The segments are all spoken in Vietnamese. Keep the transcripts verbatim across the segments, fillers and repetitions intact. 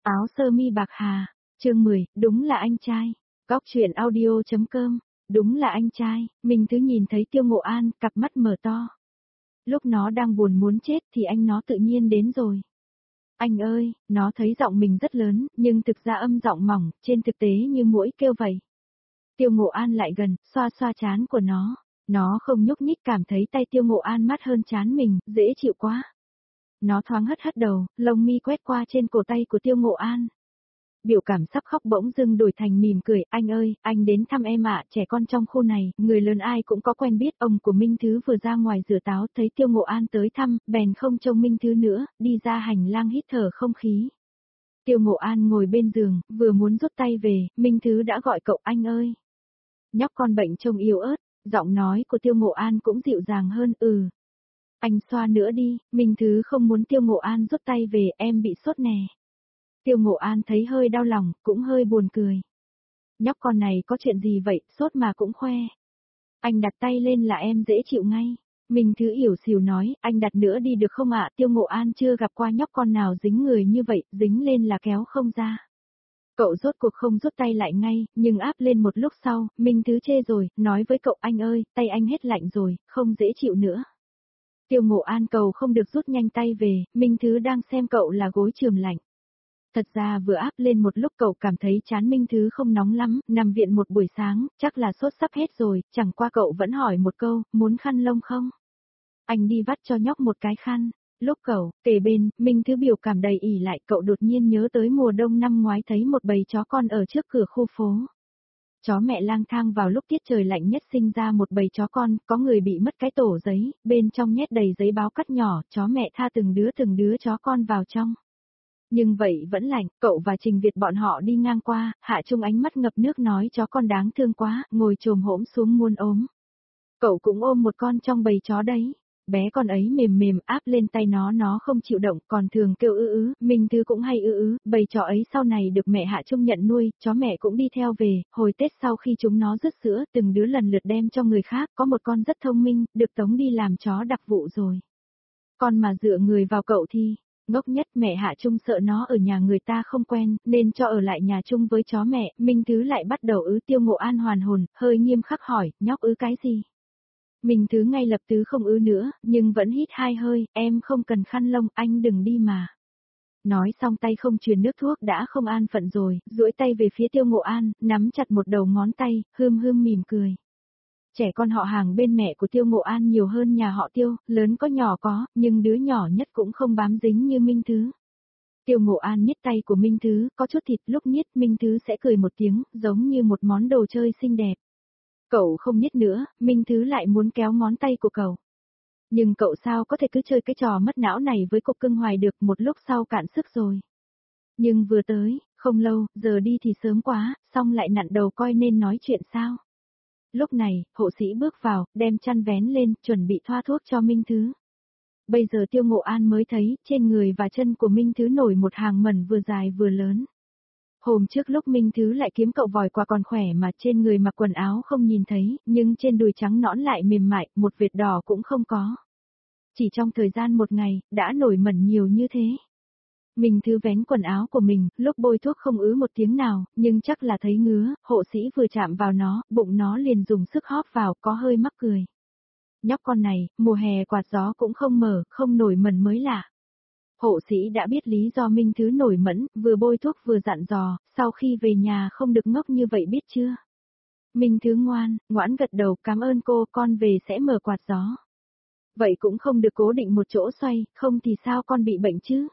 Áo sơ mi bạc hà, chương mười, đúng là anh trai. Góc truyện audio.com, đúng là anh trai. Minh Thứ nhìn thấy Tiêu Ngộ An, cặp mắt mở to. Lúc nó đang buồn muốn chết thì anh nó tự nhiên đến rồi. Anh ơi, nó thấy giọng mình rất lớn, nhưng thực ra âm giọng mỏng, trên thực tế như muỗi kêu vậy. Tiêu Ngộ An lại gần, xoa xoa trán của nó. Nó không nhúc nhích, cảm thấy tay Tiêu Ngộ An mát hơn trán mình, dễ chịu quá. Nó thoáng hất hất đầu, lông mi quét qua trên cổ tay của Tiêu Ngộ An. Biểu cảm sắp khóc bỗng dưng đổi thành mỉm cười, anh ơi, anh đến thăm em ạ, trẻ con trong khu này, người lớn ai cũng có quen biết. Ông của Minh Thứ vừa ra ngoài rửa táo thấy Tiêu Ngộ An tới thăm, bèn không trông Minh Thứ nữa, đi ra hành lang hít thở không khí. Tiêu Ngộ An ngồi bên giường, vừa muốn rút tay về, Minh Thứ đã gọi cậu anh ơi. Nhóc con bệnh trông yếu ớt, giọng nói của Tiêu Ngộ An cũng dịu dàng hơn, ừ. Anh xoa nữa đi, Minh Thứ không muốn Tiêu Ngộ An rút tay về, em bị sốt nè. Tiêu Ngộ An thấy hơi đau lòng, cũng hơi buồn cười. Nhóc con này có chuyện gì vậy, sốt mà cũng khoe. Anh đặt tay lên là em dễ chịu ngay. Minh Thứ ỉu xìu nói, anh đặt nữa đi được không ạ? Tiêu Ngộ An chưa gặp qua nhóc con nào dính người như vậy, dính lên là kéo không ra. Cậu rốt cuộc không rút tay lại ngay, nhưng áp lên một lúc sau, Minh Thứ chê rồi, nói với cậu anh ơi, tay anh hết lạnh rồi, không dễ chịu nữa. Tiêu Ngộ An cầu không được rút nhanh tay về, Minh Thứ đang xem cậu là gối chườm lạnh. Thật ra vừa áp lên một lúc cậu cảm thấy chán Minh Thứ không nóng lắm, nằm viện một buổi sáng, chắc là sốt sắp hết rồi, chẳng qua cậu vẫn hỏi một câu, muốn khăn lông không? Anh đi vắt cho nhóc một cái khăn. Lúc cậu kề bên, Minh Thứ biểu cảm đầy ỉ lại, cậu đột nhiên nhớ tới mùa đông năm ngoái thấy một bầy chó con ở trước cửa khu phố. Chó mẹ lang thang vào lúc tiết trời lạnh nhất sinh ra một bầy chó con, có người bị mất cái tổ giấy, bên trong nhét đầy giấy báo cắt nhỏ, chó mẹ tha từng đứa từng đứa chó con vào trong. Nhưng vậy vẫn lạnh, cậu và Trình Việt bọn họ đi ngang qua, Hạ Trung ánh mắt ngập nước nói chó con đáng thương quá, ngồi chồm hổm xuống muôn ốm. Cậu cũng ôm một con trong bầy chó đấy. Bé con ấy mềm mềm áp lên tay nó nó không chịu động, còn thường kêu ư ứ, Minh Thứ cũng hay ư ứ, bầy chó ấy sau này được mẹ Hạ Trung nhận nuôi, chó mẹ cũng đi theo về, hồi Tết sau khi chúng nó rứt sữa, từng đứa lần lượt đem cho người khác, có một con rất thông minh, được tống đi làm chó đặc vụ rồi. Con mà dựa người vào cậu thì, ngốc nhất mẹ Hạ Trung sợ nó ở nhà người ta không quen, nên cho ở lại nhà chung với chó mẹ, Minh Thứ lại bắt đầu ứ. Tiêu Ngộ An hoàn hồn, hơi nghiêm khắc hỏi, nhóc ứ cái gì? Minh Thứ ngay lập tức không ứ nữa, nhưng vẫn hít hai hơi, em không cần khăn lông, anh đừng đi mà. Nói xong tay không truyền nước thuốc đã không an phận rồi, duỗi tay về phía Tiêu Ngộ An, nắm chặt một đầu ngón tay, hươm hươm mỉm cười. Trẻ con họ hàng bên mẹ của Tiêu Ngộ An nhiều hơn nhà họ Tiêu, lớn có nhỏ có, nhưng đứa nhỏ nhất cũng không bám dính như Minh Thứ. Tiêu Ngộ An niết tay của Minh Thứ, có chút thịt, lúc niết Minh Thứ sẽ cười một tiếng, giống như một món đồ chơi xinh đẹp. Cậu không niết nữa, Minh Thứ lại muốn kéo ngón tay của cậu. Nhưng cậu sao có thể cứ chơi cái trò mất não này với cục cưng hoài được, một lúc sau cạn sức rồi. Nhưng vừa tới, không lâu, giờ đi thì sớm quá, xong lại nặn đầu coi nên nói chuyện sao. Lúc này, hộ sĩ bước vào, đem chăn vén lên, chuẩn bị thoa thuốc cho Minh Thứ. Bây giờ Tiêu Ngộ An mới thấy, trên người và chân của Minh Thứ nổi một hàng mẩn vừa dài vừa lớn. Hôm trước lúc Minh Thứ lại kiếm cậu vòi qua còn khỏe mà trên người mặc quần áo không nhìn thấy, nhưng trên đùi trắng nõn lại mềm mại, một vệt đỏ cũng không có. Chỉ trong thời gian một ngày, đã nổi mẩn nhiều như thế. Minh Thứ vén quần áo của mình, lúc bôi thuốc không ứ một tiếng nào, nhưng chắc là thấy ngứa, hộ sĩ vừa chạm vào nó, bụng nó liền dùng sức hóp vào, có hơi mắc cười. Nhóc con này, mùa hè quạt gió cũng không mở, không nổi mẩn mới lạ. Hộ sĩ đã biết lý do Minh Thứ nổi mẩn, vừa bôi thuốc vừa dặn dò, sau khi về nhà không được ngốc như vậy biết chưa? Minh Thứ ngoan, ngoãn gật đầu, cảm ơn cô, con về sẽ mở quạt gió. Vậy cũng không được cố định một chỗ xoay, không thì sao con bị bệnh chứ?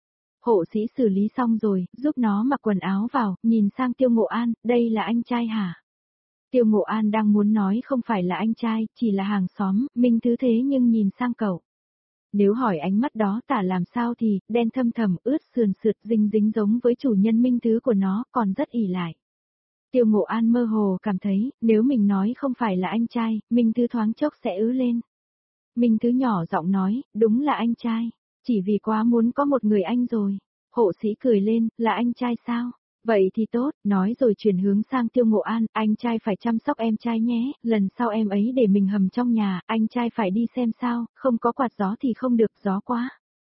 Hộ sĩ xử lý xong rồi, giúp nó mặc quần áo vào, nhìn sang Tiêu Ngộ An, đây là anh trai hả? Tiêu Ngộ An đang muốn nói không phải là anh trai, chỉ là hàng xóm, Minh Thứ thế nhưng nhìn sang cậu. Nếu hỏi ánh mắt đó tả làm sao thì, đen thâm thầm, ướt sườn sượt, dính dính giống với chủ nhân Minh Thứ của nó, còn rất ỉ lại. Tiêu Ngộ An mơ hồ cảm thấy, nếu mình nói không phải là anh trai, Minh Thứ thoáng chốc sẽ ứ lên. Minh Thứ nhỏ giọng nói, đúng là anh trai, chỉ vì quá muốn có một người anh rồi. Hộ sĩ cười lên, là anh trai sao? Vậy thì tốt, nói rồi chuyển hướng sang Tiêu Ngộ An, anh trai phải chăm sóc em trai nhé, lần sau em ấy để mình hầm trong nhà, anh trai phải đi xem sao, không có quạt gió thì không được, gió quá.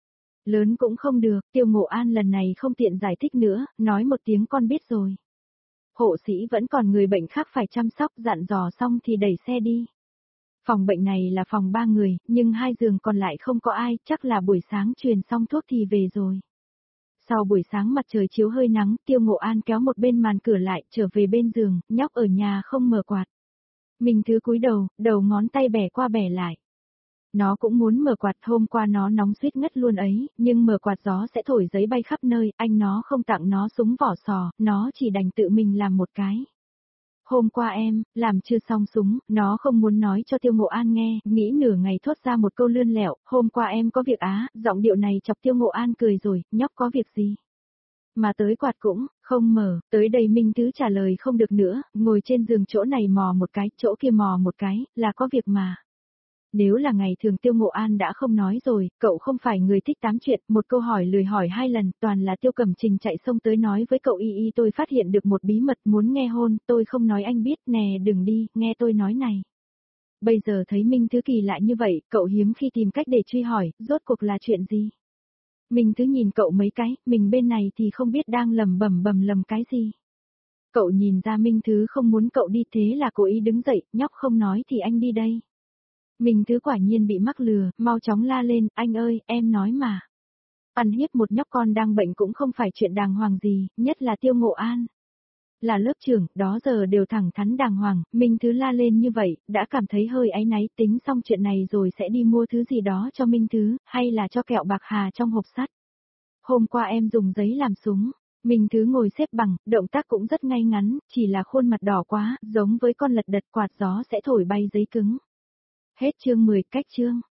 Lớn cũng không được, Tiêu Ngộ An lần này không tiện giải thích nữa, nói một tiếng con biết rồi. Hộ sĩ vẫn còn người bệnh khác phải chăm sóc, dặn dò xong thì đẩy xe đi. Phòng bệnh này là phòng ba người, nhưng hai giường còn lại không có ai, chắc là buổi sáng truyền xong thuốc thì về rồi. Sau buổi sáng mặt trời chiếu hơi nắng, Tiêu Ngộ An kéo một bên màn cửa lại, trở về bên giường, nhóc ở nhà không mở quạt. Minh Thứ cúi đầu, đầu ngón tay bẻ qua bẻ lại. Nó cũng muốn mở quạt, hôm qua nó nóng suýt ngất luôn ấy, nhưng mở quạt gió sẽ thổi giấy bay khắp nơi, anh nó không tặng nó súng vỏ sò, nó chỉ đành tự mình làm một cái. Hôm qua em, làm chưa xong súng, nó không muốn nói cho Tiêu Ngộ An nghe, nghĩ nửa ngày thốt ra một câu lươn lẹo, hôm qua em có việc á, giọng điệu này chọc Tiêu Ngộ An cười rồi, nhóc có việc gì? Mà tới quạt cũng, không mở, tới đây Minh Thứ trả lời không được nữa, ngồi trên giường chỗ này mò một cái, chỗ kia mò một cái, là có việc mà. Nếu là ngày thường Tiêu Ngộ An đã không nói rồi, cậu không phải người thích tám chuyện, một câu hỏi lười hỏi hai lần, toàn là Tiêu Cẩm Trình chạy xông tới nói với cậu y y tôi phát hiện được một bí mật muốn nghe hôn, tôi không nói anh biết, nè đừng đi, nghe tôi nói này. Bây giờ thấy Minh Thứ kỳ lạ như vậy, cậu hiếm khi tìm cách để truy hỏi, rốt cuộc là chuyện gì? Minh Thứ nhìn cậu mấy cái, mình bên này thì không biết đang lầm bầm bầm lầm cái gì. Cậu nhìn ra Minh Thứ không muốn cậu đi thế là cố ý đứng dậy, nhóc không nói thì anh đi đây. Minh Thứ quả nhiên bị mắc lừa, mau chóng la lên, anh ơi, em nói mà. Ăn hiếp một nhóc con đang bệnh cũng không phải chuyện đàng hoàng gì, nhất là Tiêu Ngộ An. Là lớp trưởng, đó giờ đều thẳng thắn đàng hoàng, Minh Thứ la lên như vậy, đã cảm thấy hơi áy náy, tính xong chuyện này rồi sẽ đi mua thứ gì đó cho Minh Thứ, hay là cho kẹo bạc hà trong hộp sắt. Hôm qua em dùng giấy làm súng. Minh Thứ ngồi xếp bằng, động tác cũng rất ngay ngắn, chỉ là khuôn mặt đỏ quá, giống với con lật đật quạt gió sẽ thổi bay giấy cứng. Hết chương mười, cách chương.